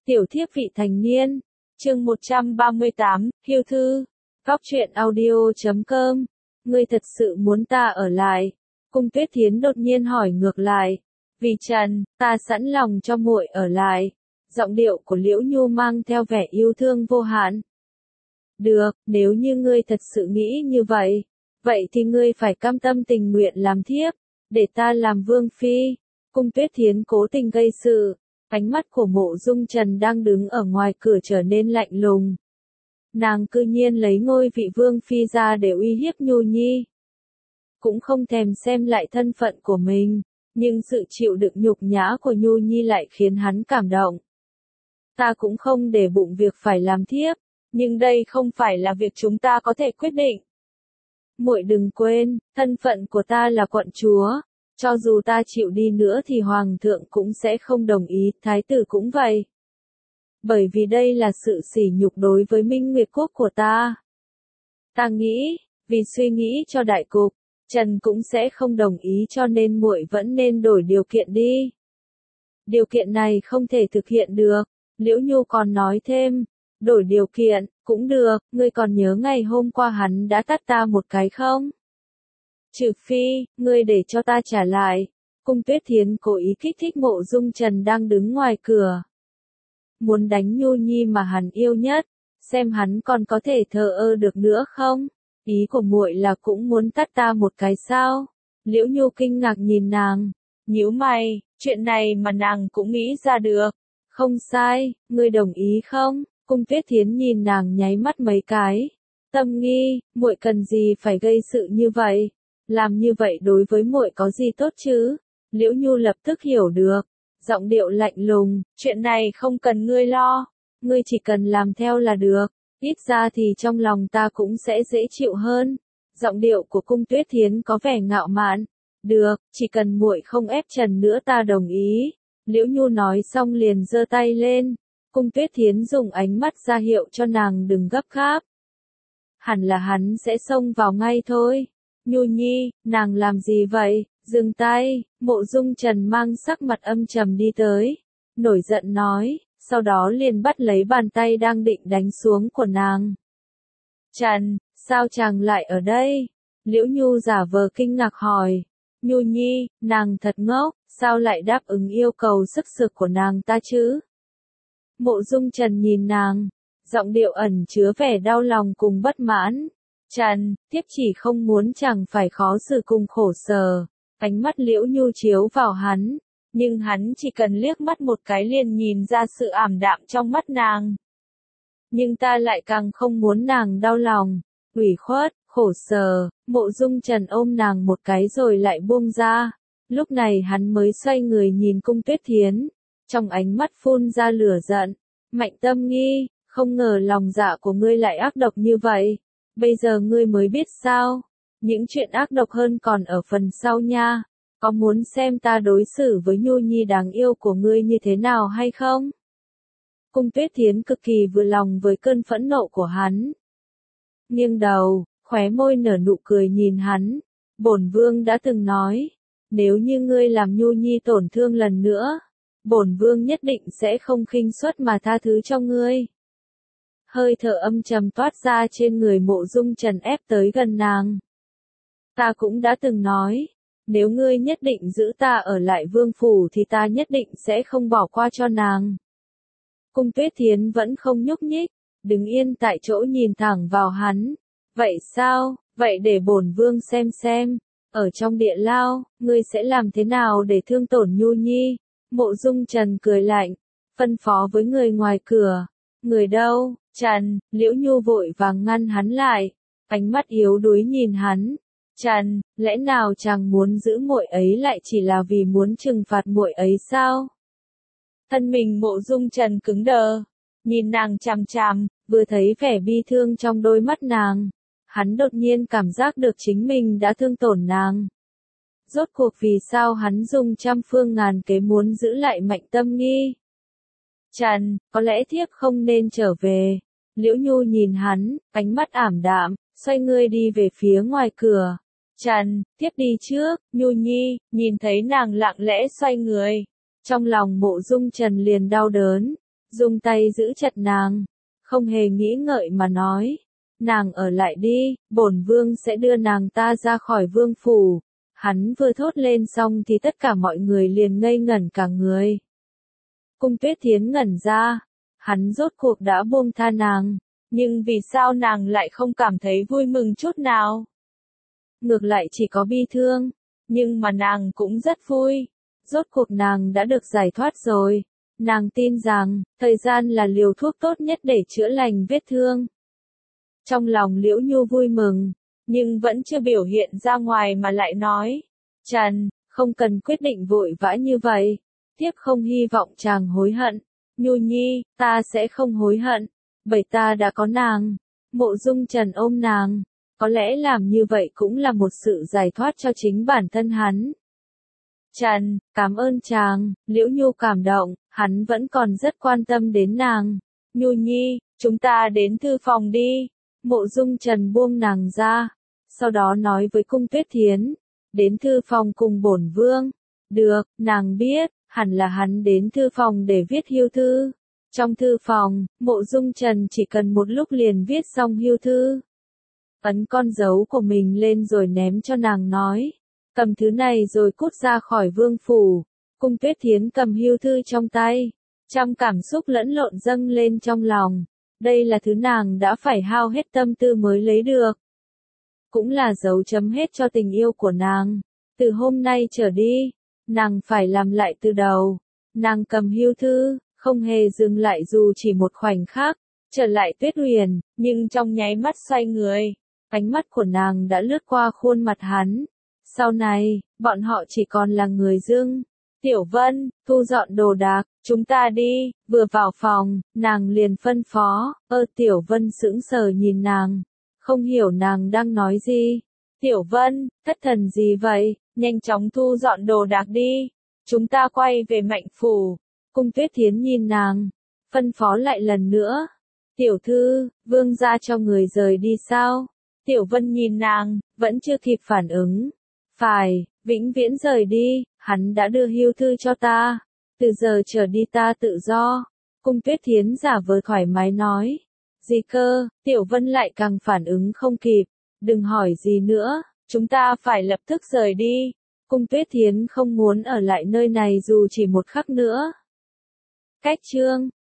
Tiểu thiếp vị thành niên, chương 138, Hiêu thư, Góc truyện audio.com. Ngươi thật sự muốn ta ở lại? Cung Tuyết Thiến đột nhiên hỏi ngược lại. Vì Trần, ta sẵn lòng cho muội ở lại. Giọng điệu của Liễu Nhu mang theo vẻ yêu thương vô hạn. Được, nếu như ngươi thật sự nghĩ như vậy, vậy thì ngươi phải cam tâm tình nguyện làm thiếp, để ta làm vương phi. Cung Tuyết Thiến cố tình gây sự. Ánh mắt của Mộ Dung Trần đang đứng ở ngoài cửa trở nên lạnh lùng. Nàng cư nhiên lấy ngôi vị vương phi ra để uy hiếp Nhu Nhi. Cũng không thèm xem lại thân phận của mình, nhưng sự chịu đựng nhục nhã của Nhu Nhi lại khiến hắn cảm động. Ta cũng không để bụng việc phải làm thiếp, nhưng đây không phải là việc chúng ta có thể quyết định. Muội đừng quên, thân phận của ta là quận chúa. Cho dù ta chịu đi nữa thì hoàng thượng cũng sẽ không đồng ý, thái tử cũng vậy. Bởi vì đây là sự sỉ nhục đối với Minh Nguyệt quốc của ta. Ta nghĩ, vì suy nghĩ cho đại cục, Trần cũng sẽ không đồng ý, cho nên muội vẫn nên đổi điều kiện đi. Điều kiện này không thể thực hiện được, Liễu Nhu còn nói thêm, đổi điều kiện, cũng được, ngươi còn nhớ ngày hôm qua hắn đã tát ta một cái không? Trừ phi, ngươi để cho ta trả lại. Cung Tuyết Thiến cố ý kích thích Mộ Dung Trần đang đứng ngoài cửa. Muốn đánh Nhu Nhi mà hắn yêu nhất, xem hắn còn có thể thờ ơ được nữa không? Ý của muội là cũng muốn tát ta một cái sao? Liễu Nhu kinh ngạc nhìn nàng, nhíu mày, chuyện này mà nàng cũng nghĩ ra được. Không sai, ngươi đồng ý không? Cung Tuyết Thiến nhìn nàng nháy mắt mấy cái. Tâm Nghi, muội cần gì phải gây sự như vậy? Làm như vậy đối với muội có gì tốt chứ? Liễu Nhu lập tức hiểu được, giọng điệu lạnh lùng, chuyện này không cần ngươi lo, ngươi chỉ cần làm theo là được, ít ra thì trong lòng ta cũng sẽ dễ chịu hơn. Giọng điệu của Cung Tuyết Thiến có vẻ ngạo mạn, được, chỉ cần muội không ép Trần nữa ta đồng ý. Liễu Nhu nói xong liền giơ tay lên, Cung Tuyết Thiến dùng ánh mắt ra hiệu cho nàng đừng gấp gáp. Hẳn là hắn sẽ xông vào ngay thôi. Nhu Nhi, nàng làm gì vậy? Dừng tay. Mộ Dung Trần mang sắc mặt âm trầm đi tới, nổi giận nói, sau đó liền bắt lấy bàn tay đang định đánh xuống của nàng. Trần, sao chàng lại ở đây? Liễu Nhu giả vờ kinh ngạc hỏi. Nhu Nhi, nàng thật ngốc, sao lại đáp ứng yêu cầu sức sược của nàng ta chứ? Mộ Dung Trần nhìn nàng, giọng điệu ẩn chứa vẻ đau lòng cùng bất mãn. Trần, thiếp chỉ không muốn chàng phải khó xử cùng khổ sở. Ánh mắt Liễu Nhu chiếu vào hắn, nhưng hắn chỉ cần liếc mắt một cái liền nhìn ra sự ảm đạm trong mắt nàng. Nhưng ta lại càng không muốn nàng đau lòng, ủy khuất, khổ sở. Mộ Dung Trần ôm nàng một cái rồi lại buông ra. Lúc này hắn mới xoay người nhìn Cung Tuyết Thiến, trong ánh mắt phun ra lửa giận. Mạnh Tâm Nghi, không ngờ lòng dạ của ngươi lại ác độc như vậy. Bây giờ ngươi mới biết sao? Những chuyện ác độc hơn còn ở phần sau nha. Có muốn xem ta đối xử với Nhu Nhi đáng yêu của ngươi như thế nào hay không? Cung Tuyết Thiến cực kỳ vừa lòng với cơn phẫn nộ của hắn. Nghiêng đầu, khóe môi nở nụ cười nhìn hắn. Bổn vương đã từng nói, nếu như ngươi làm Nhu Nhi tổn thương lần nữa, bổn vương nhất định sẽ không khinh suất mà tha thứ cho ngươi. Hơi thở âm trầm toát ra trên người Mộ Dung Trần ép tới gần nàng. Ta cũng đã từng nói, nếu ngươi nhất định giữ ta ở lại vương phủ thì ta nhất định sẽ không bỏ qua cho nàng. Cung Tuyết Thiến vẫn không nhúc nhích, đứng yên tại chỗ nhìn thẳng vào hắn. Vậy sao, vậy để bổn vương xem, ở trong địa lao, ngươi sẽ làm thế nào để thương tổn Nhu Nhi? Mộ Dung Trần cười lạnh, phân phó với người ngoài cửa. Người đâu? Trần, Liễu Nhu vội vàng ngăn hắn lại, ánh mắt yếu đuối nhìn hắn. Trần, lẽ nào chàng muốn giữ muội ấy lại chỉ là vì muốn trừng phạt muội ấy sao? Thân mình Mộ Dung Trần cứng đờ, nhìn nàng chằm chằm, vừa thấy vẻ bi thương trong đôi mắt nàng, hắn đột nhiên cảm giác được chính mình đã thương tổn nàng. Rốt cuộc vì sao hắn dùng trăm phương ngàn kế muốn giữ lại Mạnh Tâm Nghi? Trần, có lẽ thiếp không nên trở về. Liễu Nhu nhìn hắn, ánh mắt ảm đạm, xoay người đi về phía ngoài cửa. Trần, thiếp đi trước. Nhu Nhi, nhìn thấy nàng lặng lẽ xoay người. Trong lòng Mộ Dung Trần liền đau đớn. dùng tay giữ chặt nàng, không hề nghĩ ngợi mà nói, nàng ở lại đi, bổn vương sẽ đưa nàng ta ra khỏi vương phủ. Hắn vừa thốt lên xong thì tất cả mọi người liền ngây ngẩn cả người. Cung Tuyết Thiến ngẩn ra, hắn rốt cuộc đã buông tha nàng, nhưng vì sao nàng lại không cảm thấy vui mừng chút nào? Ngược lại chỉ có bi thương, nhưng mà nàng cũng rất vui. Rốt cuộc nàng đã được giải thoát rồi. Nàng tin rằng, thời gian là liều thuốc tốt nhất để chữa lành vết thương. Trong lòng Liễu Nhu vui mừng, nhưng vẫn chưa biểu hiện ra ngoài mà lại nói, Trần, không cần quyết định vội vã như vậy. Tiếp không hy vọng chàng hối hận. Nhu Nhi, ta sẽ không hối hận, bởi ta đã có nàng. Mộ Dung Trần ôm nàng, có lẽ làm như vậy cũng là một sự giải thoát cho chính bản thân hắn. Trần, cảm ơn chàng, Liễu Nhu cảm động, hắn vẫn còn rất quan tâm đến nàng. Nhu Nhi, chúng ta đến thư phòng đi. Mộ Dung Trần buông nàng ra, sau đó nói với Cung Tuyết Thiến, đến thư phòng cùng bổn vương. Được, nàng biết, hẳn là hắn đến thư phòng để viết hưu thư. Trong thư phòng, Mộ Dung Trần chỉ cần một lúc liền viết xong hưu thư. Ấn con dấu của mình lên rồi ném cho nàng nói, cầm thứ này rồi cút ra khỏi vương phủ. Cung Tuyết Thiến cầm hưu thư trong tay, trăm cảm xúc lẫn lộn dâng lên trong lòng. Đây là thứ nàng đã phải hao hết tâm tư mới lấy được. Cũng là dấu chấm hết cho tình yêu của nàng. Từ hôm nay trở đi, nàng phải làm lại từ đầu. Nàng cầm hưu thư, không hề dừng lại dù chỉ một khoảnh khắc, trở lại Tuyết Huyền, nhưng trong nháy mắt xoay người, ánh mắt của nàng đã lướt qua khuôn mặt hắn. Sau này, bọn họ chỉ còn là người dưng. Tiểu Vân, thu dọn đồ đạc, chúng ta đi. Vừa vào phòng, nàng liền phân phó, Tiểu Vân sững sờ nhìn nàng, không hiểu nàng đang nói gì. Tiểu Vân, thất thần gì vậy, nhanh chóng thu dọn đồ đạc đi, chúng ta quay về Mạnh phủ. Cung Tuyết Thiến nhìn nàng, phân phó lại lần nữa. Tiểu thư, vương gia cho người rời đi sao? Tiểu Vân nhìn nàng, vẫn chưa kịp phản ứng. Phải, vĩnh viễn rời đi, hắn đã đưa hưu thư cho ta. Từ giờ trở đi ta tự do. Cung Tuyết Thiến giả vờ thoải mái nói. Gì cơ, Tiểu Vân lại càng phản ứng không kịp. Đừng hỏi gì nữa, chúng ta phải lập tức rời đi. Cung Tuyết Thiến không muốn ở lại nơi này dù chỉ một khắc nữa. Cách chương